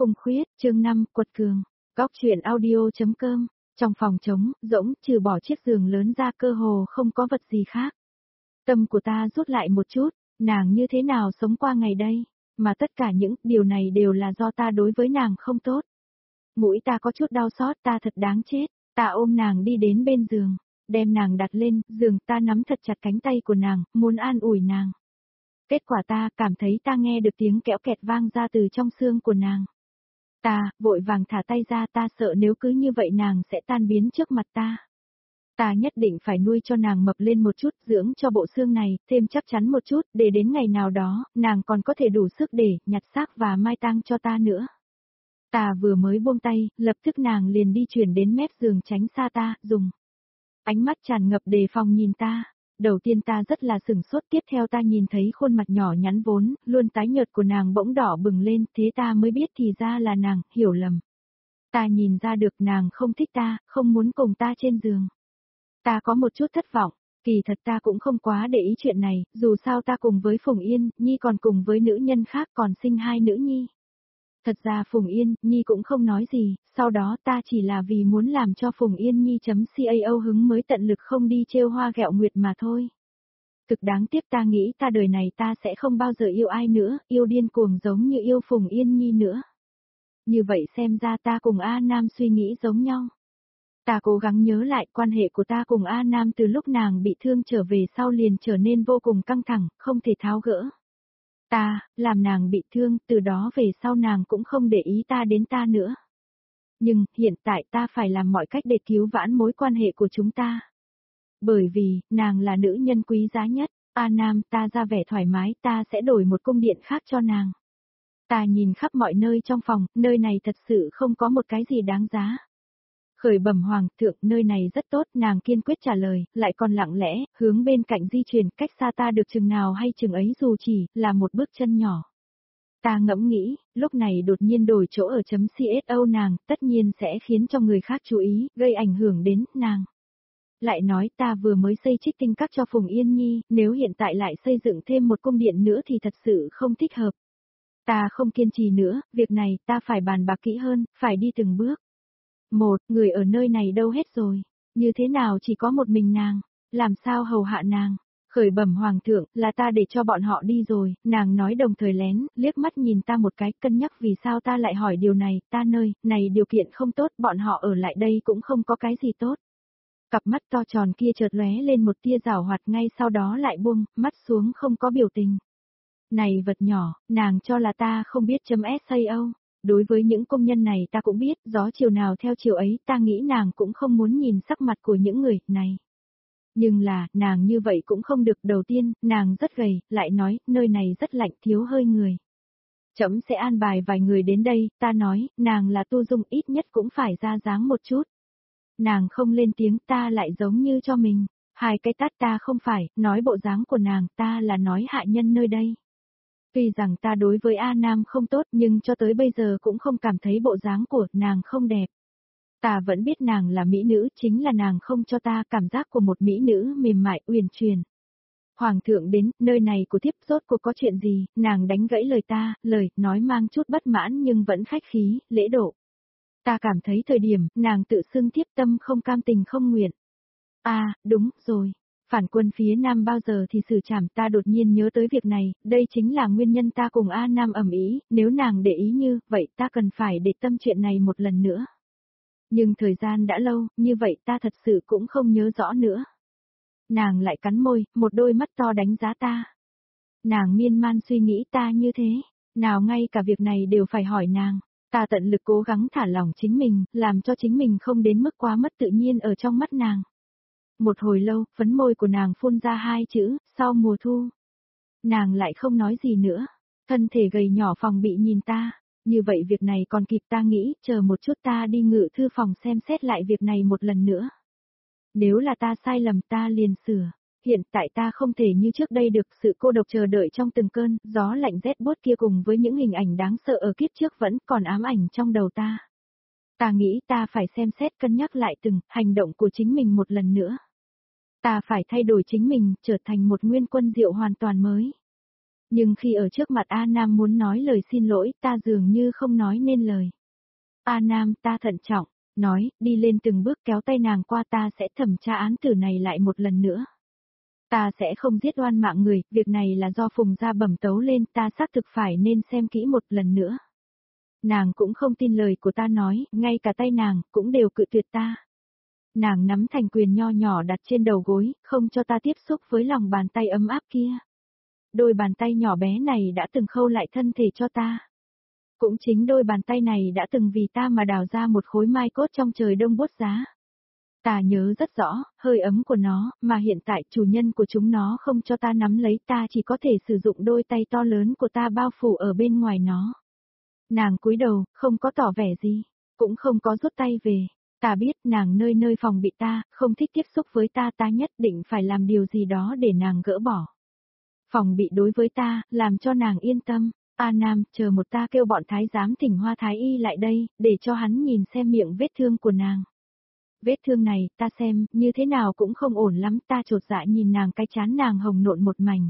Cung Khuyết, chương 5, Quật Cường. Góc truyện audio.com. Trong phòng trống, rỗng, trừ bỏ chiếc giường lớn ra cơ hồ không có vật gì khác. Tâm của ta rút lại một chút, nàng như thế nào sống qua ngày đây, mà tất cả những điều này đều là do ta đối với nàng không tốt. Mũi ta có chút đau xót, ta thật đáng chết, ta ôm nàng đi đến bên giường, đem nàng đặt lên giường, ta nắm thật chặt cánh tay của nàng, muốn an ủi nàng. Kết quả ta cảm thấy ta nghe được tiếng kẽo kẹt vang ra từ trong xương của nàng. Ta, vội vàng thả tay ra, ta sợ nếu cứ như vậy nàng sẽ tan biến trước mặt ta. Ta nhất định phải nuôi cho nàng mập lên một chút, dưỡng cho bộ xương này, thêm chắc chắn một chút, để đến ngày nào đó, nàng còn có thể đủ sức để nhặt xác và mai tang cho ta nữa. Ta vừa mới buông tay, lập tức nàng liền đi chuyển đến mép giường tránh xa ta, dùng ánh mắt tràn ngập đề phòng nhìn ta. Đầu tiên ta rất là sửng sốt, tiếp theo ta nhìn thấy khuôn mặt nhỏ nhắn vốn, luôn tái nhợt của nàng bỗng đỏ bừng lên, thế ta mới biết thì ra là nàng, hiểu lầm. Ta nhìn ra được nàng không thích ta, không muốn cùng ta trên giường. Ta có một chút thất vọng, kỳ thật ta cũng không quá để ý chuyện này, dù sao ta cùng với Phùng Yên, Nhi còn cùng với nữ nhân khác còn sinh 2 nữ nhi. Thật ra Phùng Yên, Nhi cũng không nói gì, sau đó ta chỉ là vì muốn làm cho Phùng Yên Nhi.cao hứng mới tận lực không đi trêu hoa ghẹo nguyệt mà thôi. Thực đáng tiếc, ta nghĩ ta đời này ta sẽ không bao giờ yêu ai nữa, yêu điên cuồng giống như yêu Phùng Yên Nhi nữa. Như vậy xem ra ta cùng A Nam suy nghĩ giống nhau. Ta cố gắng nhớ lại quan hệ của ta cùng A Nam từ lúc nàng bị thương trở về sau liền trở nên vô cùng căng thẳng, không thể tháo gỡ. Ta, làm nàng bị thương, từ đó về sau nàng cũng không để ý ta đến ta nữa. Nhưng, hiện tại ta phải làm mọi cách để cứu vãn mối quan hệ của chúng ta. Bởi vì, nàng là nữ nhân quý giá nhất, A Nam, ta ra vẻ thoải mái, ta sẽ đổi một cung điện khác cho nàng. Ta nhìn khắp mọi nơi trong phòng, nơi này thật sự không có một cái gì đáng giá. Khởi bẩm hoàng thượng, nơi này rất tốt, nàng kiên quyết trả lời, lại còn lặng lẽ, hướng bên cạnh di chuyển, cách xa ta được chừng nào hay chừng ấy, dù chỉ là một bước chân nhỏ. Ta ngẫm nghĩ, lúc này đột nhiên đổi chỗ ở .co nàng, tất nhiên sẽ khiến cho người khác chú ý, gây ảnh hưởng đến nàng. Lại nói ta vừa mới xây trích tinh các cho Phùng Yên Nhi, nếu hiện tại lại xây dựng thêm một cung điện nữa thì thật sự không thích hợp. Ta không kiên trì nữa, việc này ta phải bàn bạc kỹ hơn, phải đi từng bước. Người ở nơi này đâu hết rồi, như thế nào chỉ có một mình nàng, làm sao hầu hạ nàng. Khởi bẩm hoàng thượng, là ta để cho bọn họ đi rồi, nàng nói đồng thời lén, liếc mắt nhìn ta một cái, cân nhắc vì sao ta lại hỏi điều này, ta nơi, này điều kiện không tốt, bọn họ ở lại đây cũng không có cái gì tốt. Cặp mắt to tròn kia chợt lóe lên một tia giảo hoạt, ngay sau đó lại buông, mắt xuống không có biểu tình. Này vật nhỏ, nàng cho là ta không biết .sao. Đối với những công nhân này ta cũng biết, gió chiều nào theo chiều ấy, ta nghĩ nàng cũng không muốn nhìn sắc mặt của những người này. Nhưng là, nàng như vậy cũng không được, đầu tiên, nàng rất gầy, lại nói, nơi này rất lạnh, thiếu hơi người. Trẫm sẽ an bài vài người đến đây, ta nói, nàng là Tu Dung, ít nhất cũng phải ra dáng một chút. Nàng không lên tiếng, ta lại giống như cho mình, 2 cái tát, ta không phải, nói bộ dáng của nàng, ta là nói hạ nhân nơi đây. Tuy rằng ta đối với A Nam không tốt nhưng cho tới bây giờ cũng không cảm thấy bộ dáng của nàng không đẹp. Ta vẫn biết nàng là mỹ nữ, chính là nàng không cho ta cảm giác của một mỹ nữ mềm mại uyển chuyển. Hoàng thượng đến, nơi này của thiếp rốt cuộc có chuyện gì, nàng đánh gãy lời ta, lời nói mang chút bất mãn nhưng vẫn khách khí, lễ độ. Ta cảm thấy thời điểm, nàng tự xưng thiếp tâm không cam tình không nguyện. Đúng rồi. Phản quân phía Nam bao giờ thì xử trảm, ta đột nhiên nhớ tới việc này, đây chính là nguyên nhân ta cùng A Nam ầm ĩ, nếu nàng để ý như vậy ta cần phải để tâm chuyện này một lần nữa. Nhưng thời gian đã lâu, như vậy ta thật sự cũng không nhớ rõ nữa. Nàng lại cắn môi, một đôi mắt to đánh giá ta. Nàng miên man suy nghĩ ta như thế, nào ngay cả việc này đều phải hỏi nàng. Ta tận lực cố gắng thả lỏng chính mình, làm cho chính mình không đến mức quá mất tự nhiên ở trong mắt nàng. Một hồi lâu, phấn môi của nàng phun ra 2 chữ, sau mùa thu. Nàng lại không nói gì nữa, thân thể gầy nhỏ phòng bị nhìn ta, như vậy việc này còn kịp, ta nghĩ, chờ một chút ta đi ngự thư phòng xem xét lại việc này một lần nữa. Nếu là ta sai lầm ta liền sửa, hiện tại ta không thể như trước đây được, sự cô độc chờ đợi trong từng cơn gió lạnh rét buốt kia cùng với những hình ảnh đáng sợ ở kiếp trước vẫn còn ám ảnh trong đầu ta. Ta nghĩ ta phải xem xét cân nhắc lại từng hành động của chính mình một lần nữa. Ta phải thay đổi chính mình, trở thành một nguyên quân diệu hoàn toàn mới. Nhưng khi ở trước mặt A Nam muốn nói lời xin lỗi, ta dường như không nói nên lời. A Nam, ta thận trọng, nói, đi lên từng bước kéo tay nàng qua, ta sẽ thẩm tra án tử này lại một lần nữa. Ta sẽ không giết oan mạng người, việc này là do Phùng gia bẩm tấu lên, ta xác thực phải nên xem kỹ một lần nữa. Nàng cũng không tin lời của ta nói, ngay cả tay nàng cũng đều cự tuyệt ta. Nàng nắm thành quyền nho nhỏ đặt trên đầu gối, không cho ta tiếp xúc với lòng bàn tay ấm áp kia. Đôi bàn tay nhỏ bé này đã từng khâu lại thân thể cho ta. Cũng chính đôi bàn tay này đã từng vì ta mà đào ra một khối mai cốt trong trời đông buốt giá. Ta nhớ rất rõ, hơi ấm của nó, mà hiện tại chủ nhân của chúng nó không cho ta nắm lấy, ta chỉ có thể sử dụng đôi tay to lớn của ta bao phủ ở bên ngoài nó. Nàng cúi đầu, không có tỏ vẻ gì, cũng không có rút tay về. Ta biết nàng nơi nơi phòng bị ta, không thích tiếp xúc với ta, ta nhất định phải làm điều gì đó để nàng gỡ bỏ. Phòng bị đối với ta, làm cho nàng yên tâm. A Nam, chờ một, ta kêu bọn thái giám thỉnh Hoa Thái Y lại đây, để cho hắn nhìn xem miệng vết thương của nàng. Vết thương này, ta xem, như thế nào cũng không ổn lắm, ta chột dạ nhìn nàng, cái trán nàng hồng nộn một mảnh.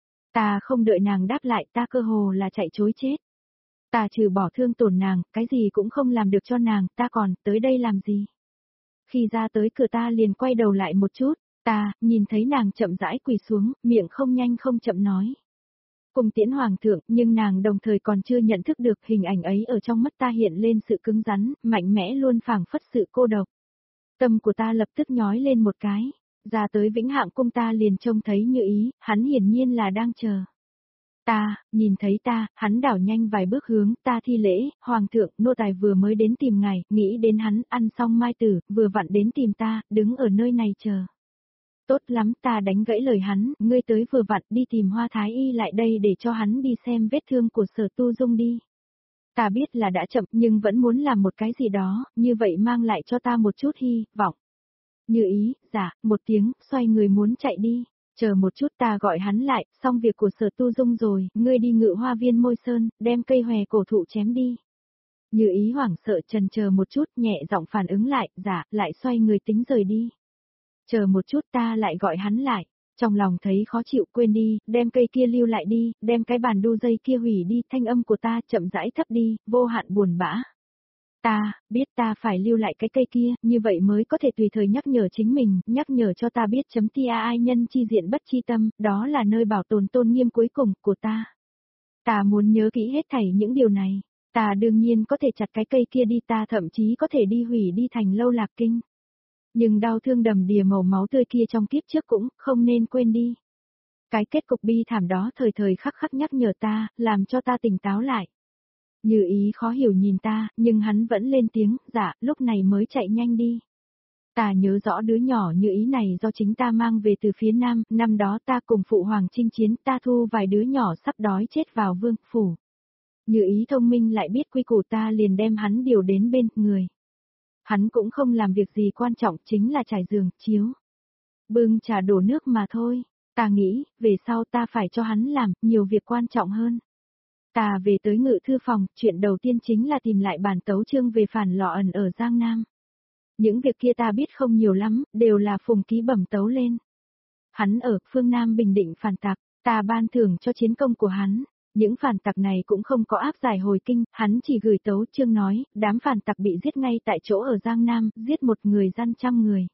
Ta không đợi nàng đáp lại, ta cơ hồ là chạy trối chết. Ta trừ bỏ thương tổn nàng, cái gì cũng không làm được cho nàng, ta còn, tới đây làm gì? Khi ra tới cửa ta liền quay đầu lại một chút, ta, nhìn thấy nàng chậm rãi quỳ xuống, miệng không nhanh không chậm nói. Cùng tiễn hoàng thượng, nhưng nàng đồng thời còn chưa nhận thức được hình ảnh ấy ở trong mắt ta hiện lên sự cứng rắn, mạnh mẽ luôn phảng phất sự cô độc. Tâm của ta lập tức nhói lên một cái, ra tới Vĩnh Hạng cung ta liền trông thấy Như Ý, hắn hiển nhiên là đang chờ. Ta, nhìn thấy ta, hắn đảo nhanh vài bước hướng ta thi lễ, hoàng thượng, nô tài vừa mới đến tìm ngài, nghĩ đến hắn, ăn xong mai tử, vừa vặn đến tìm ta, đứng ở nơi này chờ. Tốt lắm, ta đánh gãy lời hắn, ngươi tới vừa vặn đi tìm Hoa Thái Y lại đây để cho hắn đi xem vết thương của Sở Tu Dung đi. Ta biết là đã chậm nhưng vẫn muốn làm một cái gì đó, như vậy mang lại cho ta một chút hy vọng. Như Ý, dạ, một tiếng, xoay người muốn chạy đi. Chờ một chút, ta gọi hắn lại, xong việc của Sở Tu Dung rồi, ngươi đi Ngự Hoa Viên Môi Sơn, đem cây hòe cổ thụ chém đi. Như Ý hoảng sợ chần chờ một chút, nhẹ giọng phản ứng lại, dạ, lại xoay người tính rời đi. Chờ một chút, ta lại gọi hắn lại, trong lòng thấy khó chịu, quên đi, đem cây kia lưu lại đi, đem cái bàn đu dây kia hủy đi, thanh âm của ta chậm rãi thấp đi, vô hạn buồn bã. Ta, biết ta phải lưu lại cái cây kia, như vậy mới có thể tùy thời nhắc nhở chính mình, nhắc nhở cho ta biết chấm tia ai nhân chi diện bất chi tâm, đó là nơi bảo tồn tôn nghiêm cuối cùng của ta. Ta muốn nhớ kỹ hết thảy những điều này, ta đương nhiên có thể chặt cái cây kia đi, ta thậm chí có thể đi hủy đi Thành Lâu Lạc Kinh. Nhưng đau thương đầm đìa màu máu tươi kia trong kiếp trước cũng không nên quên đi. Cái kết cục bi thảm đó thời thời khắc khắc nhắc nhở ta, làm cho ta tỉnh táo lại. Như Ý khó hiểu nhìn ta, nhưng hắn vẫn lên tiếng, dạ, lúc này mới chạy nhanh đi. Ta nhớ rõ đứa nhỏ Như Ý này do chính ta mang về từ phía Nam, năm đó ta cùng phụ hoàng chinh chiến, ta thu vài đứa nhỏ sắp đói chết vào vương phủ. Như Ý thông minh lại biết quy củ, ta liền đem hắn điều đến bên người. Hắn cũng không làm việc gì quan trọng, chính là trải giường, chiếu. Bưng trà đổ nước mà thôi. Ta nghĩ, về sau ta phải cho hắn làm, nhiều việc quan trọng hơn. Ta về tới Ngự thư phòng, chuyện đầu tiên chính là tìm lại bản tấu chương về Phản Lọ Ẩn ở Giang Nam. Những việc kia ta biết không nhiều lắm, đều là Phùng Ký bẩm tấu lên. Hắn ở phương Nam bình định phản tặc, ta ban thưởng cho chiến công của hắn. Những phản tặc này cũng không có áp giải hồi kinh, hắn chỉ gửi tấu chương nói, đám phản tặc bị giết ngay tại chỗ ở Giang Nam, giết một người gian 100 người.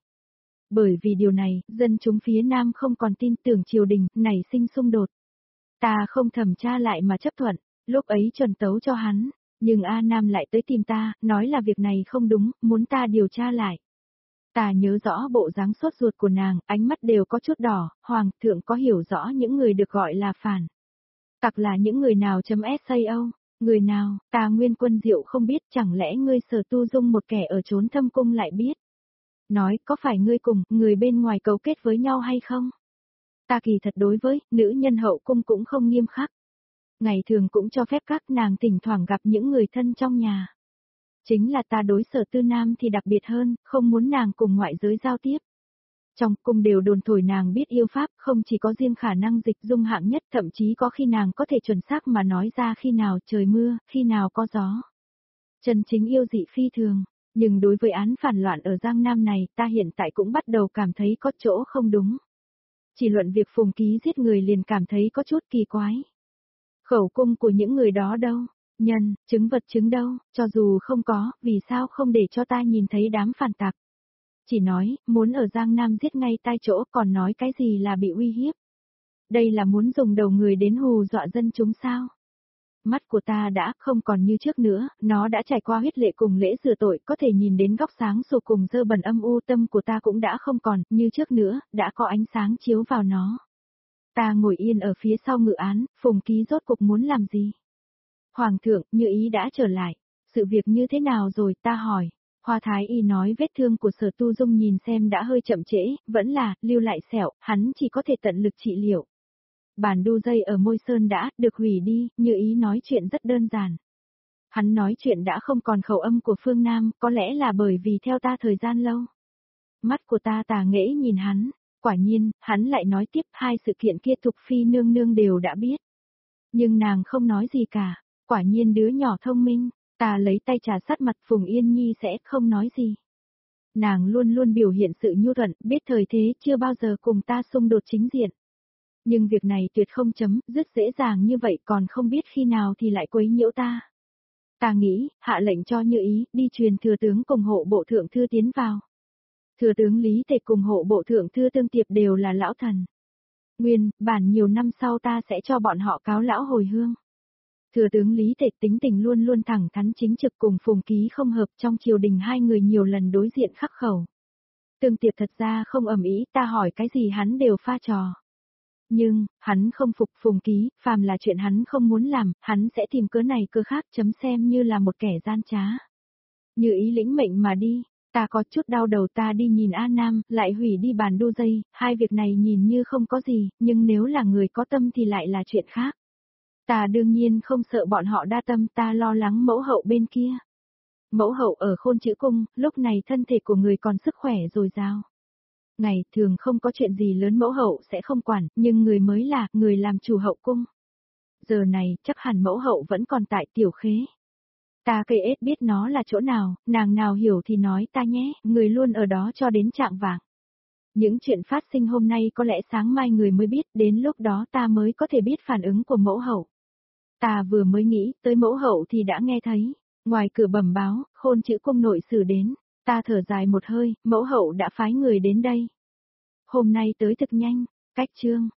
Bởi vì điều này, dân chúng phía Nam không còn tin tưởng triều đình, nảy sinh xung đột. Ta không thẩm tra lại mà chấp thuận, lúc ấy chuẩn tấu cho hắn, nhưng A Nam lại tới tìm ta, nói là việc này không đúng, muốn ta điều tra lại. Ta nhớ rõ bộ dáng sốt ruột của nàng, ánh mắt đều có chút đỏ, hoàng thượng có hiểu rõ những người được gọi là phản tặc là những người nào sao, người nào, ta Nguyên Quân Diệu không biết, chẳng lẽ ngươi Sở Tu Dung một kẻ ở trốn thâm cung lại biết. Nói, có phải ngươi cùng, người bên ngoài cấu kết với nhau hay không? Ta kỳ thật đối với, nữ nhân hậu cung cũng không nghiêm khắc. Ngày thường cũng cho phép các nàng thỉnh thoảng gặp những người thân trong nhà. Chính là ta đối Sở Tư Nam thì đặc biệt hơn, không muốn nàng cùng ngoại giới giao tiếp. Trong cung đều đồn thổi nàng biết yêu pháp, không chỉ có riêng khả năng dịch dung hạng nhất, thậm chí có khi nàng có thể chuẩn xác mà nói ra khi nào trời mưa, khi nào có gió. Chân chính yêu dị phi thường, nhưng đối với án phản loạn ở Giang Nam này, ta hiện tại cũng bắt đầu cảm thấy có chỗ không đúng. Chỉ luận việc Phùng Ký giết người liền cảm thấy có chút kỳ quái. Khẩu cung của những người đó đâu? Nhân, chứng vật chứng đâu, cho dù không có, vì sao không để cho ta nhìn thấy đám phản tặc? Chỉ nói, muốn ở Giang Nam giết ngay tại chỗ, còn nói cái gì là bị uy hiếp. Đây là muốn dùng đầu người đến hù dọa dân chúng sao? Mắt của ta đã không còn như trước nữa, nó đã trải qua huyết lệ cùng lễ rửa tội, có thể nhìn đến góc sáng sổ cùng dơ bẩn âm u, tâm của ta cũng đã không còn như trước nữa, đã có ánh sáng chiếu vào nó. Ta ngồi yên ở phía sau ngự án, Phùng Ký rốt cuộc muốn làm gì? Hoàng thượng, Như Ý đã trở lại. Sự việc như thế nào rồi, ta hỏi. Hoa Thái Y nói vết thương của Sở Tu Dung nhìn xem đã hơi chậm trễ, vẫn là, lưu lại sẹo, hắn chỉ có thể tận lực trị liệu. Bản đu dây ở môi sơn đã, được hủy đi, Như Ý nói chuyện rất đơn giản. Hắn nói chuyện đã không còn khẩu âm của phương Nam, có lẽ là bởi vì theo ta thời gian lâu. Mắt của ta tà nghễ nhìn hắn, quả nhiên, hắn lại nói tiếp hai sự kiện kia Thục Phi nương nương đều đã biết. Nhưng nàng không nói gì cả, quả nhiên đứa nhỏ thông minh, ta lấy tay trà sát mặt Phùng Yên Nhi sẽ không nói gì. Nàng luôn luôn biểu hiện sự nhu thuận, biết thời thế chưa bao giờ cùng ta xung đột chính diện. Nhưng việc này tuyệt không chấm, rất dễ dàng như vậy còn không biết khi nào thì lại quấy nhiễu ta. Ta nghĩ, hạ lệnh cho Như Ý, đi truyền thừa tướng cùng hộ bộ thượng thư tiến vào. Thừa tướng Lý Tề cùng hộ bộ thượng thư Tương Tiệp đều là lão thần. Nguyên, bản nhiều năm sau ta sẽ cho bọn họ cáo lão hồi hương. Thừa tướng Lý Tề tính tình luôn luôn thẳng thắn chính trực cùng Phùng Ký không hợp, trong triều đình hai người nhiều lần đối diện khắc khẩu. Tương Tiệp thật ra không ầm ĩ, ta hỏi cái gì hắn đều pha trò. Nhưng, hắn không phục Phùng Ký, phàm là chuyện hắn không muốn làm, hắn sẽ tìm cớ này cớ khác chấm xem như là một kẻ gian trá. Như Ý lĩnh mệnh mà đi, ta có chút đau đầu, ta đi nhìn A Nam, lại hủy đi bàn đu dây, hai việc này nhìn như không có gì, nhưng nếu là người có tâm thì lại là chuyện khác. Ta đương nhiên không sợ bọn họ đa tâm, ta lo lắng mẫu hậu bên kia. Mẫu hậu ở Khôn Chữ Cung, lúc này thân thể của người còn sức khỏe dồi dào. Ngày thường không có chuyện gì lớn mẫu hậu sẽ không quản, nhưng người mới là người làm chủ hậu cung. Giờ này chắc hẳn mẫu hậu vẫn còn tại Tiểu Khế. Ta cây ết biết nó là chỗ nào, nàng nào hiểu thì nói ta nhé, người luôn ở đó cho đến trạng vạng. Những chuyện phát sinh hôm nay có lẽ sáng mai người mới biết, đến lúc đó ta mới có thể biết phản ứng của mẫu hậu. Ta vừa mới nghĩ tới mẫu hậu thì đã nghe thấy, ngoài cửa bẩm báo, Khôn Chữ Cung nội sử đến, ta thở dài một hơi, mẫu hậu đã phái người đến đây. Hôm nay tới thực nhanh, cách chương.